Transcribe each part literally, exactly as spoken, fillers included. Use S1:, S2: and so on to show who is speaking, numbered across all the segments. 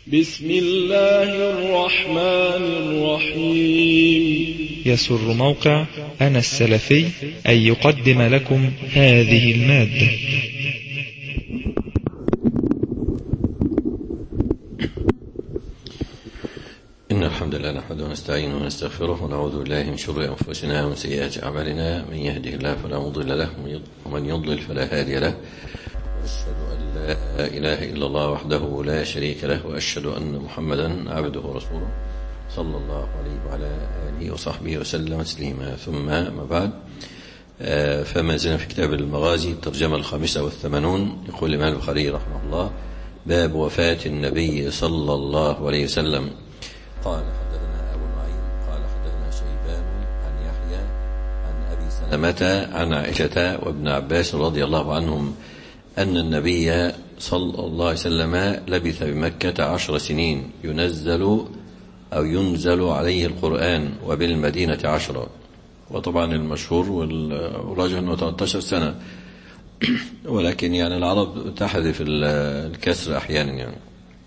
S1: بسم الله الرحمن الرحيم.
S2: يسر موقع أنا السلفي أن يقدم لكم هذه المادة.
S3: إن الحمد لله نحمده ونستعينه ونستغفره ونعوذ بالله من شرور أنفسنا ومن سيئات أعمالنا، من يهده الله فلا مضل له ومن يضلل فلا هادي له، وأشهد أن لا إله إلا الله وحده لا شريك له، وأشهد أن محمدا عبده ورسوله صلى الله عليه وعلى آله وصحبه وسلم تسليما. ثم ما بعد، فما زلنا في كتاب المغازي الترجمة الخامسة والثمانون. يقول الإمام البخاري رحمه الله: باب وفاة النبي صلى الله عليه وسلم. قال حدثنا أبو نعيم قال حدثنا شيبان عن يحيى عن أبي سلمة عن عائشة وابن عباس رضي الله عنهم أن النبي صلى الله عليه وسلم لبث بمكة عشر سنين ينزل أو ينزل عليه القرآن، وبالمدينة عشرة. وطبعا المشهور والراجح أنه ثلاثة عشر سنة، ولكن يعني العرب تحذف الكسر أحيانا يعني.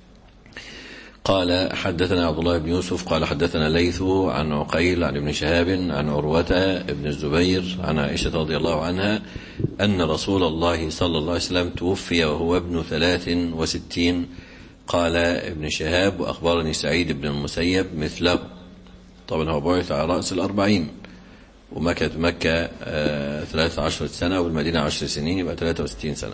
S3: قال حدثنا عبد الله بن يوسف قال حدثنا ليث عن عقيل عن ابن شهاب عن عروة ابن الزبير عن عائشة رضي الله عنها أن رسول الله صلى الله عليه وسلم توفي وهو ابن ثلاث وستين. قال ابن شهاب: وأخبرني سعيد بن المسيب مثله. طبعا هو بعث على رأس الأربعين، ومكة مكة ثلاث عشرة سنة والمدينة عشر سنين، يبقى ثلاثة وستين سنة.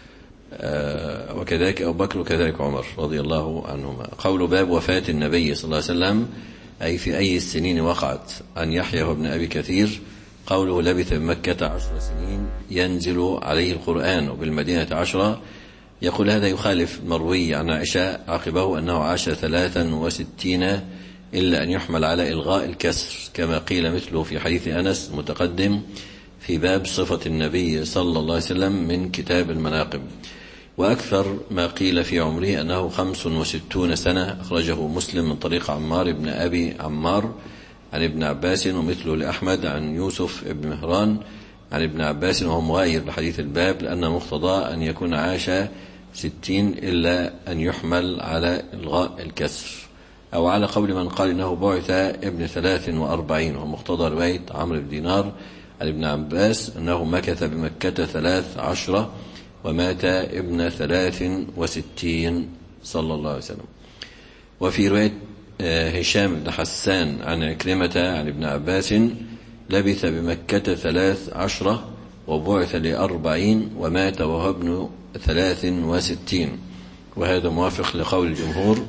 S3: آه وكذلك أبو بكر وكذلك عمر رضي الله عنهما. قول باب وفاة النبي صلى الله عليه وسلم، أي في أي السنين وقعت. عن يحيى وابن أبي كثير قوله لبث بمكة عشر سنين ينزل عليه القرآن، وبالمدينة عشرة. يقول هذا يخالف مروي عن عائشة عقبه أنه عاش ثلاثا وستين، إلا أن يحمل على إلغاء الكسر، كما قيل مثله في حديث أنس متقدم في باب صفة النبي صلى الله عليه وسلم من كتاب المناقب. وأكثر ما قيل في عمره أنه خمس وستون سنة، أخرجه مسلم من طريق عمار بن أبي عمار عن ابن عباس، ومثله لأحمد عن يوسف بن مهران عن ابن عباس، وهو مغاير لحديث الباب، لأن مقتضى أن يكون عاش ستين إلا أن يحمل على إلغاء الكسر، أو على قول من قال إنه بعث ابن ثلاث وأربعين، ومقتضى رواية عمرو بن دينار عن ابن عباس أنه مكث بمكة ثلاث عشرة ومات ابن ثلاث وستين صلى الله عليه وسلم. وفي رواية هشام بن حسان عن عكرمة عن ابن عباس لبث بمكة ثلاث عشرة وبعث لأربعين ومات وهو ابن ثلاث وستين، وهذا موافق لقول الجمهور،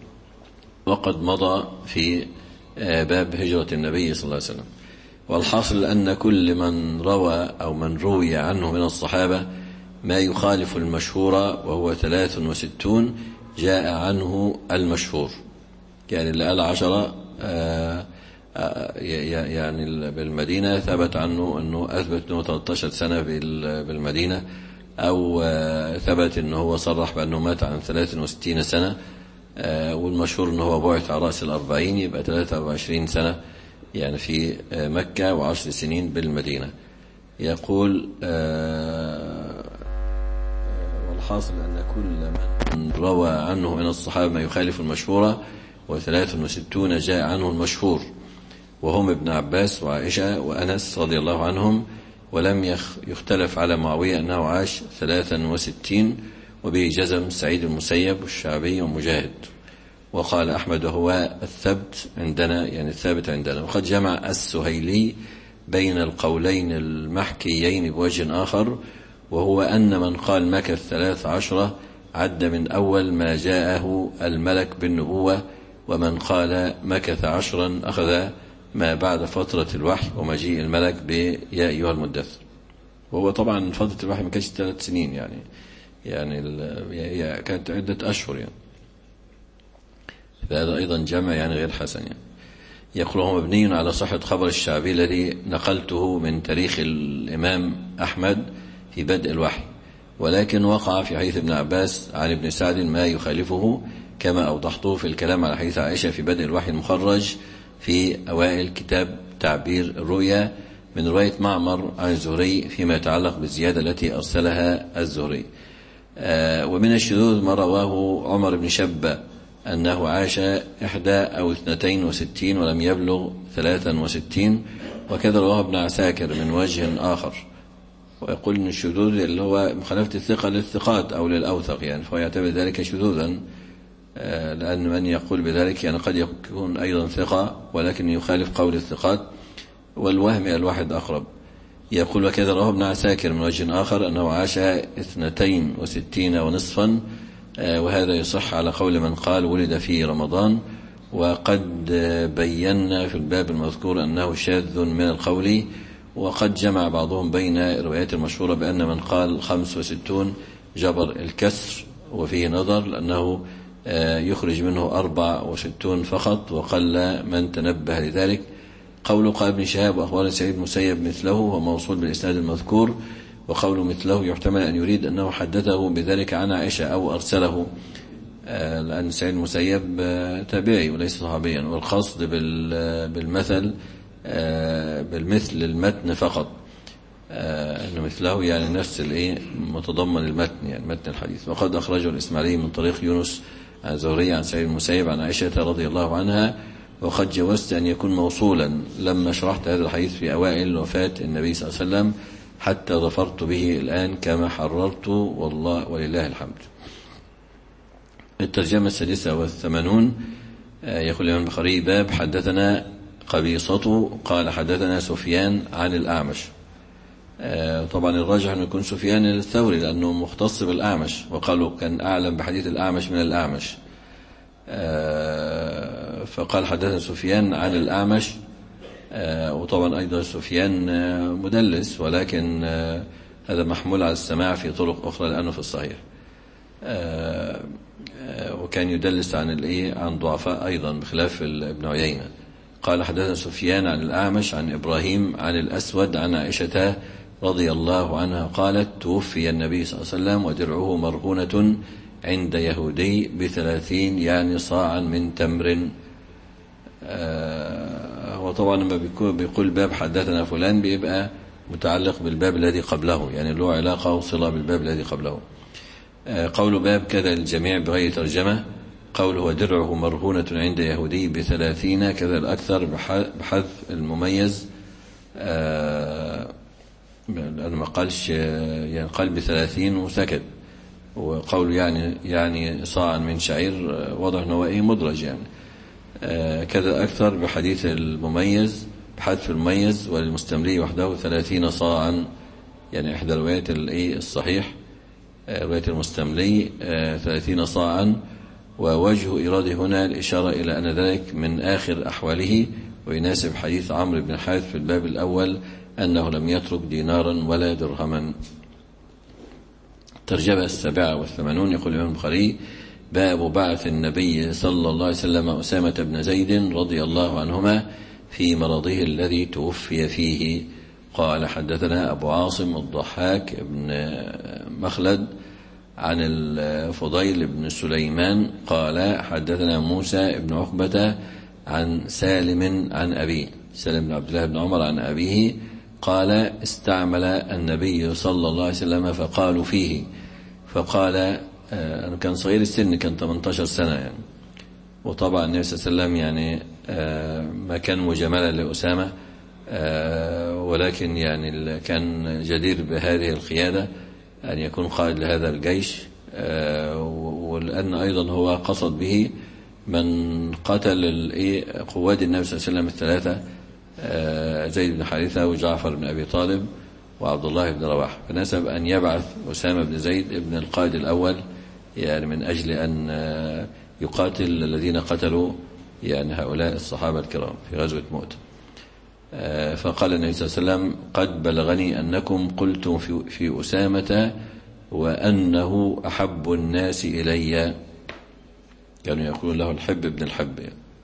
S3: وقد مضى في باب هجرة النبي صلى الله عليه وسلم. والحاصل أن كل من روى أو من روي عنه من الصحابة ما يخالف المشهور وهو ثلاث وستون جاء عنه المشهور. يعني اللي قال عشرة آآ آآ يعني بالمدينة ثبت عنه أنه أثبت أنه ثلاثة عشر سنة بالمدينة، أو ثبت أنه هو صرح بأنه مات عن ثلاث وستين سنة، والمشهور أنه هو بعث على رأس الأربعين، يبقى ثلاثة وعشرين سنة يعني في مكة وعشر سنين بالمدينة. يقول والحاصل أن كل من روى عنه من الصحابة ما يخالف المشهورة وثلاث وستون جاء عنه المشهور، وهم ابن عباس وعائشة وأنس رضي الله عنهم. ولم يختلف على معاوية أنه عاش ثلاثا وستين، وبه جزم سعيد المسيب والشعبي ومجاهد. وقال أحمد هو الثبت عندنا، يعني الثابت عندنا. وقد جمع السهيلي بين القولين المحكيين بوجه آخر، وهو أن من قال مكث ثلاث عشرة عد من أول ما جاءه الملك بالنبوة، ومن قال مكث عشرا أخذ ما بعد فترة الوحي ومجيء الملك بيا أيها المدثر. وهو طبعا فترة الوحي ما كانش ثلاث سنين، يعني يعني كانت عدة أشهر يعني. فهذا أيضا جمع يعني غير حسن يعني. يقول هو مبني على صحة خبر الشعبي الذي نقلته من تاريخ الإمام أحمد في بدء الوحي، ولكن وقع في حديث ابن عباس عن ابن سعد ما يخالفه، كما أوضحته في الكلام على حديث عائشة في بدء الوحي المخرج في أوائل كتاب تعبير الرؤيا من رواية معمر عن الزهري فيما يتعلق بالزيادة التي أرسلها الزهري. آه ومن الشذوذ ما رواه عمر بن شبة أنه عاش إحدى أو اثنتين وستين ولم يبلغ ثلاثا وستين، وكذا رواه ابن عساكر من وجه آخر. ويقول أن الشذوذ اللي هو مخالفة الثقة للثقات أو للأوثق يعني، فهو يعتبر ذلك شذوذا، لأن من يقول بذلك يعني قد يكون أيضا ثقة ولكن يخالف قول الثقات، والوهم إلى الواحد أقرب. يقول وكذا رواه ابن عساكر من وجه آخر أنه عاش اثنتين وستين ونصفا، وهذا يصح على قول من قال ولد في رمضان. وقد بينا في الباب المذكور أنه شاذ من القول، وقد جمع بعضهم بين الروايات المشهورة بأن من قال خمس وستون جبر الكسر، وفيه نظر لأنه يخرج منه أربع وستون فقط، وقل من تنبه لذلك. قول قال ابن شهاب وأخبار سعيد المسيب مثله وموصول بالإسناد المذكور، وقول مثله يحتمل أن يريد أنه حدثه بذلك عن عائشة أو أرسله، لأن سعيد المسيب تابعي وليس صحابيا، والقصد بالمثل بالمثل المتن فقط، أنه مثله يعني نفس الإيه متضمن المتن يعني متن الحديث. وقد أخرجه الإسماعيلي من طريق يونس عن زهري عن سعيد المسيب عن عائشة رضي الله عنها، وقد جوزت أن يكون موصولا لما شرحت هذا الحديث في أوائل وفاة النبي صلى الله عليه وسلم، حتى ظفرت به الآن كما حررت والله ولله الحمد. الترجمة السادسة والثمانون. يقول الإمام البخاري باب حدثنا قبيصة قال حدثنا سفيان عن الأعمش. طبعا الراجح أن يكون سفيان الثوري لأنه مختص بالأعمش، وقالوا كان أعلم بحديث الأعمش من الأعمش، فقال حدثنا سفيان عن الأعمش. وطبعا أيضا سفيان مدلس، ولكن هذا محمول على السماع في طرق أخرى لأنه في الصحيح، وكان يدلس عن الإيه عن ضعفاء أيضا بخلاف ابن عيينة. قال حدثنا سفيان عن الأعمش عن إبراهيم عن الأسود عن عائشة رضي الله عنها قالت توفي النبي صلى الله عليه وسلم ودرعه مرهونة عند يهودي بثلاثين يعني صاعا من تمر. وطبعا لما بيقول باب حدثنا فلان بيبقى متعلق بالباب الذي قبله، يعني له علاقة وصلة بالباب الذي قبله. قول باب كذا الجميع بغير ترجمة. قول هو درعه مرهونة عند يهودي بثلاثين كذا الأكثر بحذف المميز، لأنه ما قالش يعني قال بثلاثين وسكت، وقول يعني يعني صاعا من شعير واضح أنه إيه مدرج يعني. كذا أكثر بحديث المميز بحذف المميز، وللمستملي وحده ثلاثين صاعا، يعني إحدى روايات الإيه الصحيح رواية المستملي ثلاثين صاعا. ووجه إيراده هنا الإشارة إلى أن ذلك من آخر أحواله، ويناسب حديث عمرو بن الحارث في الباب الأول أنه لم يترك دينارا ولا درهما. ترجمة السابعة والثمانون. يقول الإمام البخاري باب بعث النبي صلى الله عليه وسلم أسامة بن زيد رضي الله عنهما في مرضه الذي توفي فيه. قال حدثنا أبو عاصم الضحاك بن مخلد عن الفضيل بن سليمان قال حدثنا موسى بن عقبة عن سالم عن أبيه سالم بن عبد الله بن عمر عن أبيه قال استعمل النبي صلى الله عليه وسلم فقالوا فيه، فقال أنه كان صغير السن كان ثمانية عشر سنة يعني. وطبعا النبي صلى الله عليه وسلم يعني ما كان مجاملا لأسامة، ولكن يعني كان جدير بهذه القيادة أن يكون قائد لهذا الجيش، ولأن أيضا هو قصد به من قتل قواد النبي صلى الله عليه وسلم الثلاثة، زيد بن حارثة وجعفر بن أبي طالب وعبد الله بن رواحة، فنسب أن يبعث أسامة بن زيد ابن القائد الأول يعني من أجل أن يقاتل الذين قتلوا يعني هؤلاء الصحابة الكرام في غزوة مؤتة. فقال النبي صلى الله عليه وسلم قد بلغني أنكم قلتم في, في أسامة وأنه أحب الناس إلي، كانوا يقولون له الحب ابن الحب.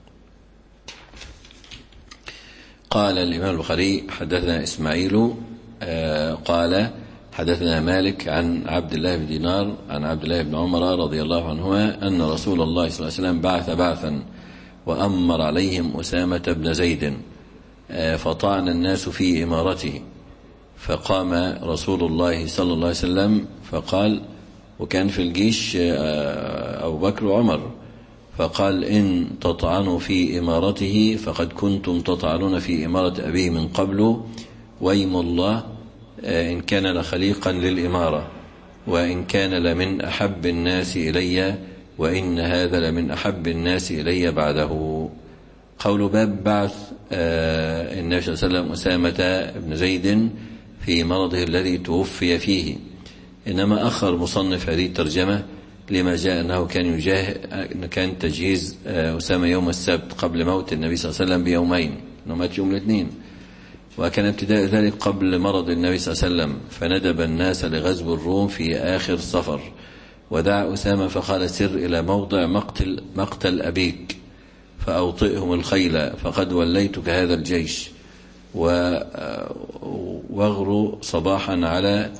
S3: قال الإمام البخاري حدثنا إسماعيل قال حدثنا مالك عن عبد الله بن دينار عن عبد الله بن عمر رضي الله عنهما أن رسول الله صلى الله عليه وسلم بعث بعثا وأمر عليهم أسامة بن زيد فطعن الناس في إمارته، فقام رسول الله صلى الله عليه وسلم فقال، وكان في الجيش أبو بكر وعمر، فقال إن تطعنوا في إمارته فقد كنتم تطعنون في إمارة أبيه من قبل، ويم الله إن كان لخليقا للإمارة، وإن كان لمن أحب الناس إلي، وإن هذا لمن أحب الناس إلي بعده. قول باب بعث النبي صلى الله عليه وسلم أسامة بن زيد في مرضه الذي توفي فيه. إنما أخر مصنف هذه الترجمة لما جاء أنه كان يجاه كان تجهيز أسامة يوم السبت قبل موت النبي صلى الله عليه وسلم بيومين، إنه مات يوم الاثنين، وكان ابتداء ذلك قبل مرض النبي صلى الله عليه وسلم، فندب الناس لغزو الروم في آخر صفر، ودعا أسامة فقال سر إلى موضع مقتل, مقتل أبيك فأوطئهم الخيل فقد وليتك هذا الجيش، واغروا صباحا على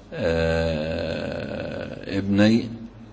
S3: ابني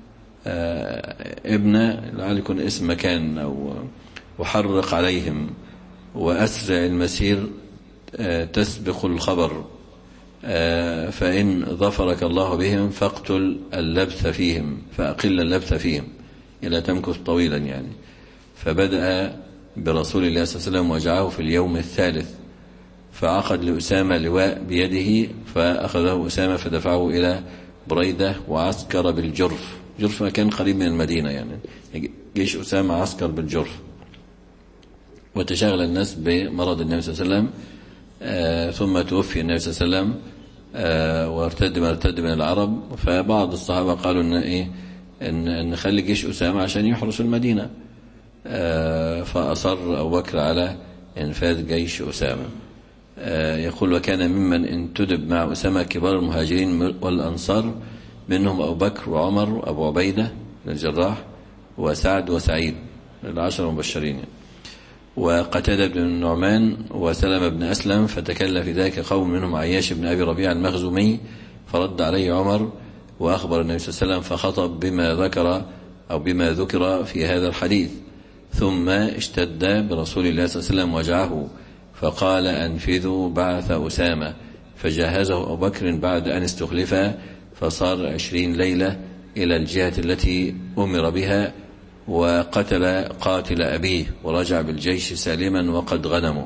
S3: ابن لعل يكون اسم مكان، أو وحرق عليهم، وأسرع المسير تسبق الخبر، فإن ظفرك الله بهم فاقتل اللبث فيهم فأقل اللبث فيهم إلى تمكث طويلا يعني. فبدأ برسول الله صلى الله عليه وسلم وجعه في اليوم الثالث، فعقد لأسامة لواء بيده، فأخذه أسامة فدفعه إلى بريدة وعسكر بالجرف. جرف مكان قريب من المدينة يعني، جيش أسامة عسكر بالجرف. وتشاغل الناس بمرض النبي صلى الله عليه وسلم، آه ثم توفي النبي صلى الله عليه وسلم، آه وارتد ما ارتد من العرب. فبعض الصحابة قالوا إن إيه إن, إن نخلي جيش أسامة عشان يحرس المدينة، آه فأصر أبو بكر على إنفاذ جيش أسامة. آه يقول وكان ممن انتدب مع أسامة كبار المهاجرين والأنصار، منهم أبو بكر وعمر وأبو عبيدة الجراح وسعد وسعيد العشر المبشرين، وقتادة بن النعمان وسلمة بن أسلم. فتكلم في ذلك قوم منهم عياش بن أبي ربيع المخزومي، فرد عليه عمر وأخبر النبي صلى الله عليه وسلم، فخطب بما ذكر أو بما ذكر في هذا الحديث، ثم اشتد برسول الله صلى الله عليه وسلم وجعه، فقال أنفذوا بعث أسامة، فجهزه أبو بكر بعد أن استخلف، فصار عشرين ليلة إلى الجهة التي أمر بها، وقتل قاتل أبيه ورجع بالجيش سالما وقد غنموا.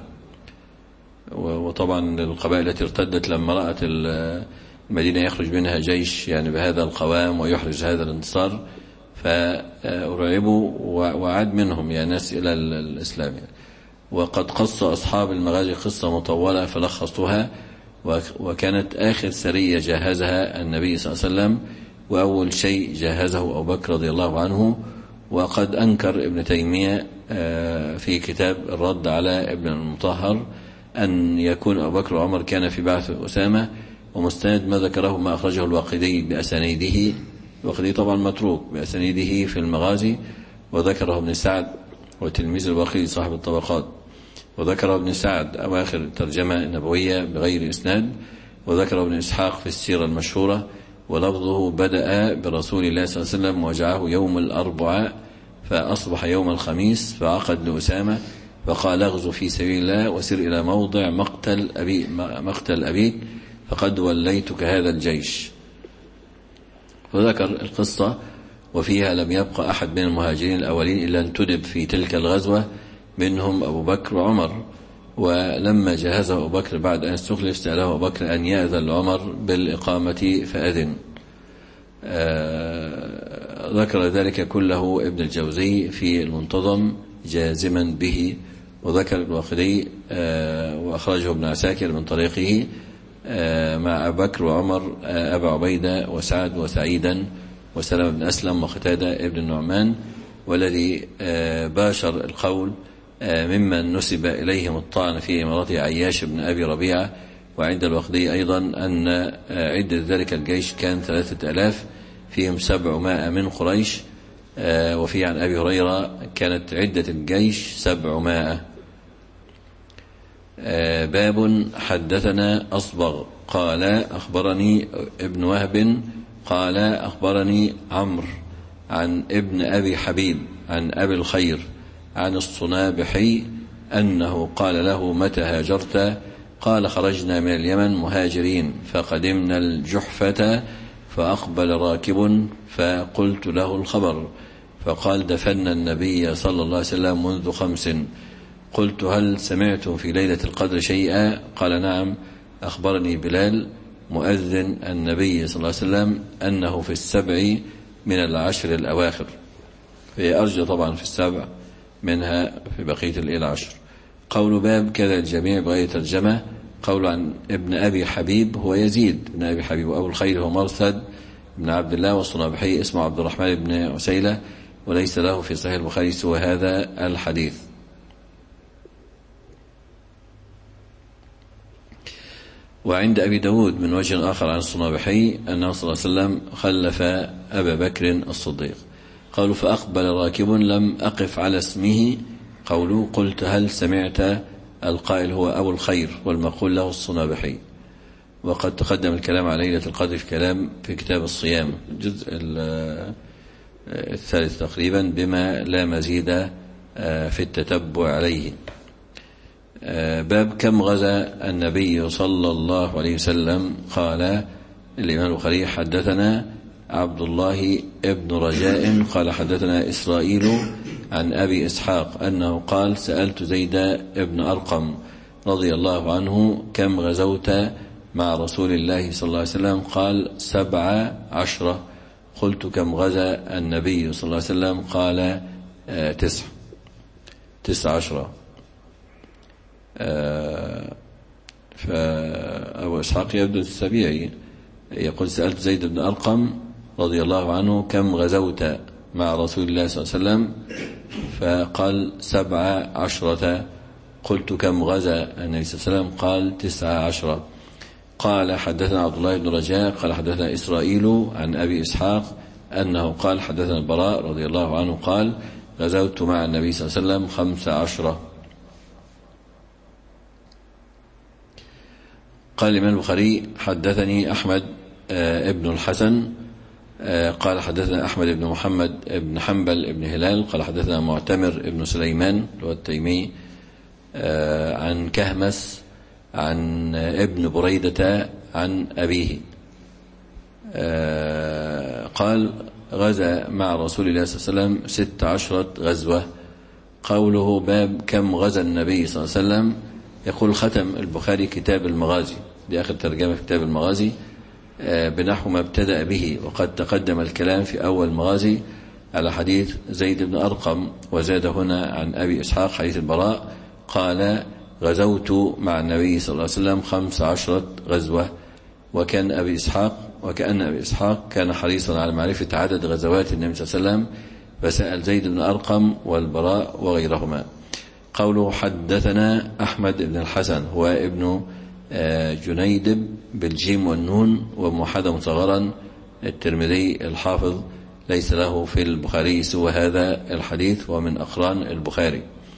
S3: وطبعا القبائل التي ارتدت لما رأت المدينة يخرج منها جيش يعني بهذا القوام ويحرز هذا الانتصار، فأرعبوا وعاد منهم يا ناس إلى الإسلام. وقد قص أصحاب المغازي قصة مطولة فلخصتها، وكانت آخر سرية جهزها النبي صلى الله عليه وسلم، وأول شيء جهزه أبو بكر رضي الله عنه. وقد أنكر ابن تيمية في كتاب الرد على ابن المطهر أن يكون أبو بكر وعمر كان في بعث أسامة، ومستند ما ذكره ما أخرجه الواقدي بأسانيده، الواقدي طبعا متروك بأسانيده في المغازي، وذكره ابن سعد وتلميذ الواقدي صاحب الطبقات، وذكره ابن سعد أواخر الترجمة النبوية بغير إسناد، وذكره ابن إسحاق في السيرة المشهورة، ولفظه بدأ برسول الله صلى الله عليه وسلم وجعه يوم الأربعاء، فأصبح يوم الخميس، فعقد لأسامة فقال اغزو في سبيل الله وسر إلى موضع مقتل أبي مقتل أبيك فقد وليتك هذا الجيش. وذكر القصة، وفيها لم يبقى أحد من المهاجرين الأولين إلا انتدب في تلك الغزوة، منهم أبو بكر وعمر. ولما جهزه أبو بكر بعد أن استخلف سأله أبو بكر أن يأذن لعمر بالإقامة فأذن. آه ذكر ذلك كله ابن الجوزي في المنتظم جازما به، وذكر الواقدي آه وأخرجه ابن عساكر من طريقه آه مع أبو بكر وعمر آه أبا عبيدة وسعد وسعيدا وسلم بن أسلم وقتادة ابن النعمان. والذي آه باشر القول ممن نسب إليهم الطعن في إمارة عياش بن أبي ربيعة، وعند الواقدي أيضا أن عدة ذلك الجيش كان ثلاثة ألاف، فيهم سبعمائة من قريش، وفي عن أبي هريرة كانت عدة الجيش سبعمائة. باب حدثنا أصبغ قال أخبرني ابن وهب قال أخبرني عمرو عن ابن أبي حبيب عن أبي الخير عن الصنابحي أنه قال له متى هاجرت؟ قال خرجنا من اليمن مهاجرين فقدمنا الجحفة، فأقبل راكب فقلت له الخبر، فقال دفن النبي صلى الله عليه وسلم منذ خمس. قلت هل سمعتم في ليلة القدر شيئا؟ قال نعم، أخبرني بلال مؤذن النبي صلى الله عليه وسلم أنه في السبع من العشر الأواخر، فهي أرجى طبعا في السبع منها في بقية الليل عشر. قول باب كذا الجميع بغير ترجمة. قول عن ابن أبي حبيب هو يزيد بن أبي حبيب، وأبو الخير هو مرثد بن عبد الله، والصنابحي اسمه عبد الرحمن بن عسيلة، وليس له في صحيح البخاري سوى هذا الحديث. وعند أبي داود من وجه آخر عن الصنابحي أنه صلى الله عليه وسلم خلف أبا بكر الصديق. قالوا فأقبل راكب لم أقف على اسمه. قولوا قلت هل سمعت؟ القائل هو أبو الخير والمقول له الصنابحي. وقد تقدم الكلام على ليلة القدر في كلام في كتاب الصيام الجزء الثالث تقريبا، بما لا مزيد في التتبع عليه. باب كم غزا النبي صلى الله عليه وسلم. قال الإمام البخاري حدثنا عبد الله ابن رجاء قال حدثنا إسرائيل عن أبي إسحاق أنه قال سألت زيد ابن أرقم رضي الله عنه كم غزوت مع رسول الله صلى الله عليه وسلم؟ قال سبع عشرة. قلت كم غزا النبي صلى الله عليه وسلم؟ قال آه تسع تسع عشرة. آه فأبو إسحاق يبدو السبيعي يقول سألت زيد بن أرقم رضي الله عنه كم غزوت مع رسول الله صلى الله عليه وسلم؟ فقال سبع عشرة. قلت كم غزا النبي صلى الله عليه وسلم؟ قال تسع عشرة. قال حدثنا عبد الله بن رجاء قال حدثنا إسرائيل عن أبي إسحاق أنه قال حدثنا البراء رضي الله عنه قال غزوت مع النبي صلى الله عليه وسلم خمس عشرة. قال الإمام البخاري حدثني أحمد ابن الحسن قال حدثنا أحمد بن محمد بن حنبل بن هلال قال حدثنا معتمر بن سليمان التيمي عن كهمس عن ابن بريدة عن أبيه قال غزا مع رسول الله صلى الله عليه وسلم ست عشرة غزوة. قوله باب كم غزا النبي صلى الله عليه وسلم. يقول ختم البخاري كتاب المغازي، دي آخر ترجمة في كتاب المغازي بنحو ما ابتدأ به، وقد تقدم الكلام في أول مغازي على حديث زيد بن أرقم، وزاد هنا عن أبي إسحاق حديث البراء قال غزوت مع النبي صلى الله عليه وسلم خمس عشرة غزوة. وكان أبي إسحاق وكأن أبي إسحاق كان حريصا على معرفة عدد غزوات النبي صلى الله عليه وسلم، فسأل زيد بن أرقم والبراء وغيرهما. قوله حدثنا أحمد بن الحسن هو ابن جنيدب بالجيم والنون وموحدا مصغرا الترمذي الحافظ، ليس له في البخاري سوى هذا الحديث ومن أقران البخاري.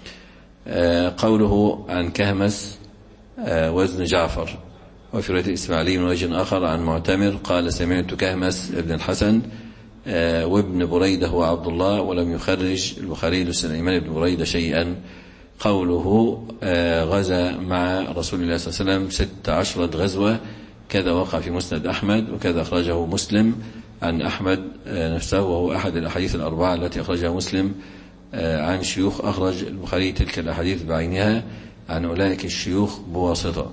S3: قوله عن كهمس وزن جعفر. وفي رواية الإسماعيلي من وجه آخر عن معتمر قال سمعت كهمس ابن الحسن وابن بريدة هو عبد الله، ولم يخرج البخاري لسليمان بن بريدة شيئا. قوله غزا مع رسول الله صلى الله عليه وسلم ست عشرة غزوة، كذا وقع في مسند أحمد، وكذا أخرجه مسلم عن أحمد نفسه، وهو أحد الأحاديث الأربعة التي أخرجها مسلم عن شيوخ أخرج البخاري تلك الأحاديث بعينها عن أولئك الشيوخ بواسطة،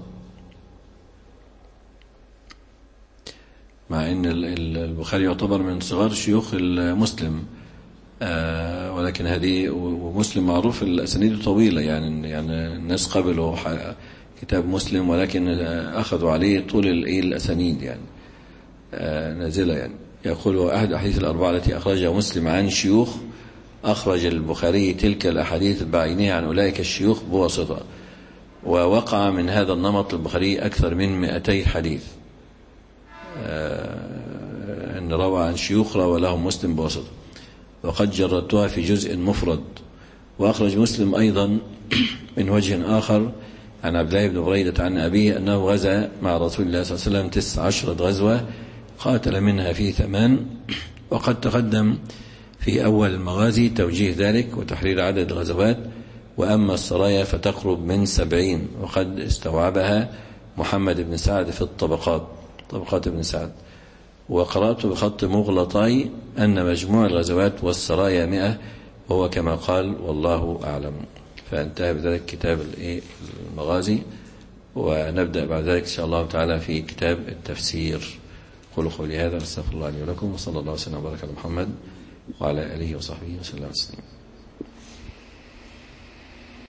S3: مع أن البخاري يعتبر من صغار شيوخ المسلم، ولكن هذه ومسلم معروف الأسانيد طويلة، يعني يعني الناس قبلوا كتاب مسلم ولكن أخذوا عليه طول الأسانيد يعني نازلة. يعني يقول أحد أحاديث الأربعة التي أخرجها مسلم عن شيوخ أخرج البخاري تلك الأحاديث بعينها عن أولئك الشيوخ بواسطة. ووقع من هذا النمط البخاري أكثر من مئتي حديث أن روى عن شيوخ روى لهم مسلم بواسطة، وقد جردتها في جزء مفرد. وأخرج مسلم أيضا من وجه آخر عن عبد الله بن بريدة عن أبيه أنه غزا مع رسول الله صلى الله عليه وسلم تسع عشرة غزوة قاتل منها في ثمان. وقد تقدم في أول المغازي توجيه ذلك وتحرير عدد الغزوات، وأما السرايا فتقرب من سبعين، وقد استوعبها محمد بن سعد في الطبقات طبقات ابن سعد. وقرأت بخط مغلطي أن مجموع الغزوات والسرايا مئة، وهو كما قال والله أعلم. فانتهى بذلك كتاب المغازي، ونبدأ بعد ذلك إن شاء الله تعالى في كتاب التفسير. قولوا قولي هذا، استغفر الله لي ولكم، وصلى الله وسلم وبارك على محمد وعلى آله وصحبه وسلم.